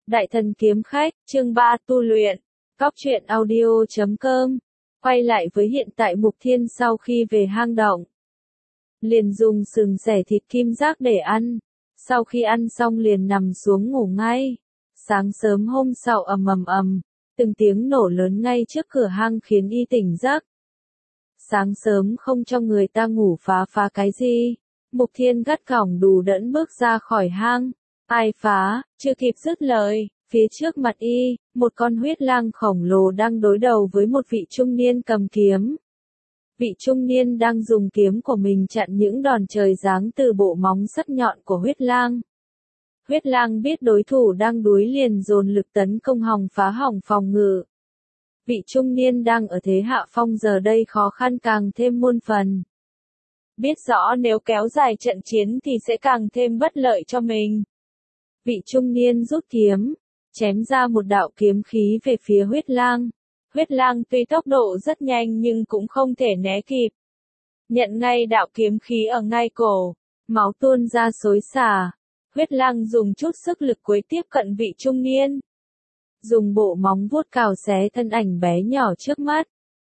Đại thần kiếm khách, chương 3 tu luyện. Cóc truyện audio.com. Quay lại với hiện tại Mục Thiên sau khi về hang động. Liền dùng sừng xẻ thịt kim giác để ăn. Sau khi ăn xong liền nằm xuống ngủ ngay. Sáng sớm hôm sau ầm, từng tiếng nổ lớn ngay trước cửa hang khiến y tỉnh giấc. Sáng sớm không cho người ta ngủ phá cái gì. Mục Thiên gắt gỏng đù đẫn bước ra khỏi hang. Ai phá, chưa kịp dứt lời, phía trước mặt y, một con huyết lang khổng lồ đang đối đầu với một vị trung niên cầm kiếm. Vị trung niên đang dùng kiếm của mình chặn những đòn trời giáng từ bộ móng sắc nhọn của huyết lang. Huyết lang biết đối thủ đang đuối liền dồn lực tấn công hòng phá hỏng phòng ngự. Vị trung niên đang ở thế hạ phong giờ đây khó khăn càng thêm muôn phần. Biết rõ nếu kéo dài trận chiến thì sẽ càng thêm bất lợi cho mình. Vị trung niên rút kiếm, chém ra một đạo kiếm khí về phía huyết lang. Huyết lang tuy tốc độ rất nhanh nhưng cũng không thể né kịp. Nhận ngay đạo kiếm khí ở ngay cổ, máu tuôn ra xối xả. Huyết lang dùng chút sức lực cuối tiếp cận vị trung niên. Dùng bộ móng vuốt cào xé thân ảnh bé nhỏ trước mắt.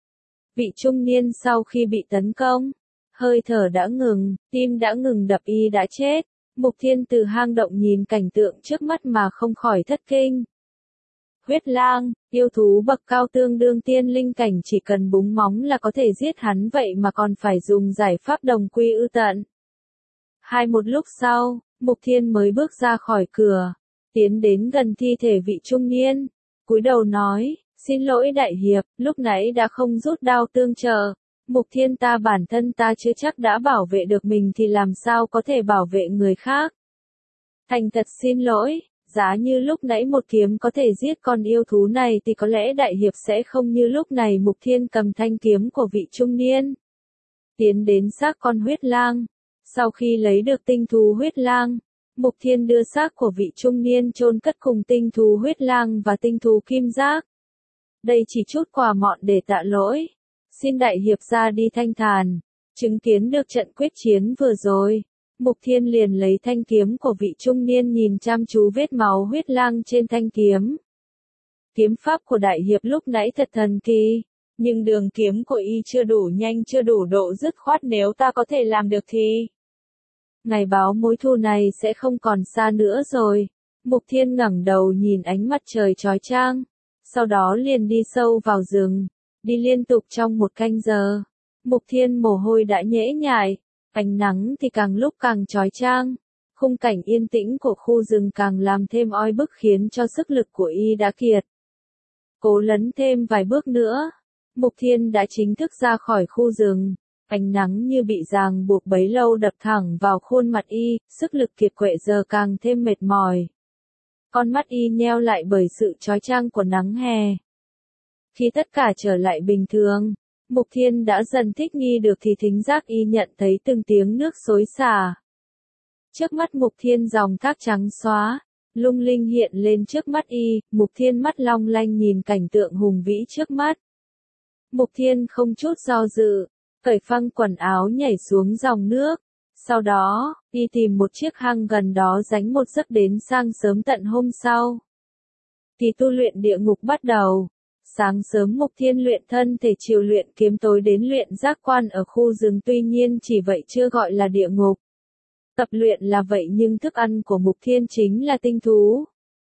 Vị trung niên sau khi bị tấn công, hơi thở đã ngừng, tim đã ngừng đập, y đã chết. Mục Thiên từ hang động nhìn cảnh tượng trước mắt mà không khỏi thất kinh. Huyết lang, yêu thú bậc cao tương đương tiên linh cảnh, chỉ cần búng móng là có thể giết hắn, vậy mà còn phải dùng giải pháp đồng quy ư tận. Một lúc sau, Mục Thiên mới bước ra khỏi cửa, tiến đến gần thi thể vị trung niên, cúi đầu nói, xin lỗi đại hiệp, lúc nãy đã không rút đao tương trợ. Mục Thiên, ta bản thân ta chưa chắc đã bảo vệ được mình thì làm sao có thể bảo vệ người khác. Thành thật xin lỗi, giá như lúc nãy một kiếm có thể giết con yêu thú này thì có lẽ đại hiệp sẽ không như lúc này. Mục Thiên cầm thanh kiếm của vị trung niên, tiến đến xác con huyết lang. Sau khi lấy được tinh thú huyết lang, Mục Thiên đưa xác của vị trung niên chôn cất cùng tinh thú huyết lang và tinh thú kim giác. Đây chỉ chút quà mọn để tạ lỗi. Xin đại hiệp ra đi thanh thản. Chứng kiến được trận quyết chiến vừa rồi, Mục Thiên liền lấy thanh kiếm của vị trung niên nhìn chăm chú vết máu huyết lang trên thanh kiếm. Kiếm pháp của đại hiệp lúc nãy thật thần kỳ, nhưng đường kiếm của y chưa đủ nhanh, chưa đủ độ dứt khoát, nếu ta có thể làm được thì ngày báo mối thù này sẽ không còn xa nữa rồi. Mục Thiên ngẩng đầu nhìn ánh mặt trời chói chang, sau đó liền đi sâu vào rừng. Đi liên tục trong một canh giờ, Mục Thiên mồ hôi đã nhễ nhại, ánh nắng thì càng lúc càng chói chang, khung cảnh yên tĩnh của khu rừng càng làm thêm oi bức khiến cho sức lực của y đã kiệt. Cố lấn thêm vài bước nữa, Mục Thiên đã chính thức ra khỏi khu rừng, ánh nắng như bị ràng buộc bấy lâu đập thẳng vào khuôn mặt y, sức lực kiệt quệ giờ càng thêm mệt mỏi. Con mắt y nheo lại bởi sự chói chang của nắng hè. Khi tất cả trở lại bình thường, Mục Thiên đã dần thích nghi được thì thính giác y nhận thấy từng tiếng nước xối xả. Trước mắt Mục Thiên dòng thác trắng xóa, lung linh hiện lên trước mắt y. Mục Thiên mắt long lanh nhìn cảnh tượng hùng vĩ trước mắt. Mục Thiên không chút do dự, cởi phăng quần áo nhảy xuống dòng nước. Sau đó, y tìm một chiếc hang gần đó dánh một giấc đến sang sớm tận hôm sau. Kỳ tu luyện địa ngục bắt đầu. Sáng sớm Mục Thiên luyện thân thể, chiều luyện kiếm, tối đến luyện giác quan ở khu rừng, tuy nhiên chỉ vậy chưa gọi là địa ngục. Tập luyện là vậy nhưng thức ăn của Mục Thiên chính là tinh thú.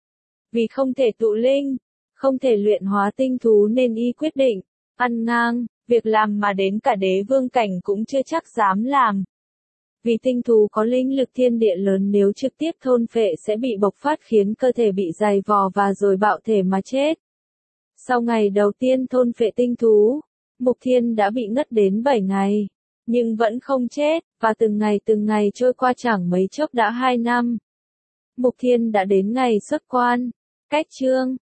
Vì không thể tụ linh, không thể luyện hóa tinh thú nên y quyết định ăn ngang, việc làm mà đến cả đế vương cảnh cũng chưa chắc dám làm. Vì tinh thú có linh lực thiên địa lớn, nếu trực tiếp thôn phệ sẽ bị bộc phát khiến cơ thể bị dày vò và rồi bạo thể mà chết. Sau ngày đầu tiên thôn phệ tinh thú, Mục Thiên đã bị ngất đến 7 ngày, nhưng vẫn không chết, và từng ngày trôi qua chẳng mấy chốc đã 2 năm. Mục Thiên đã đến ngày xuất quan. Cách chương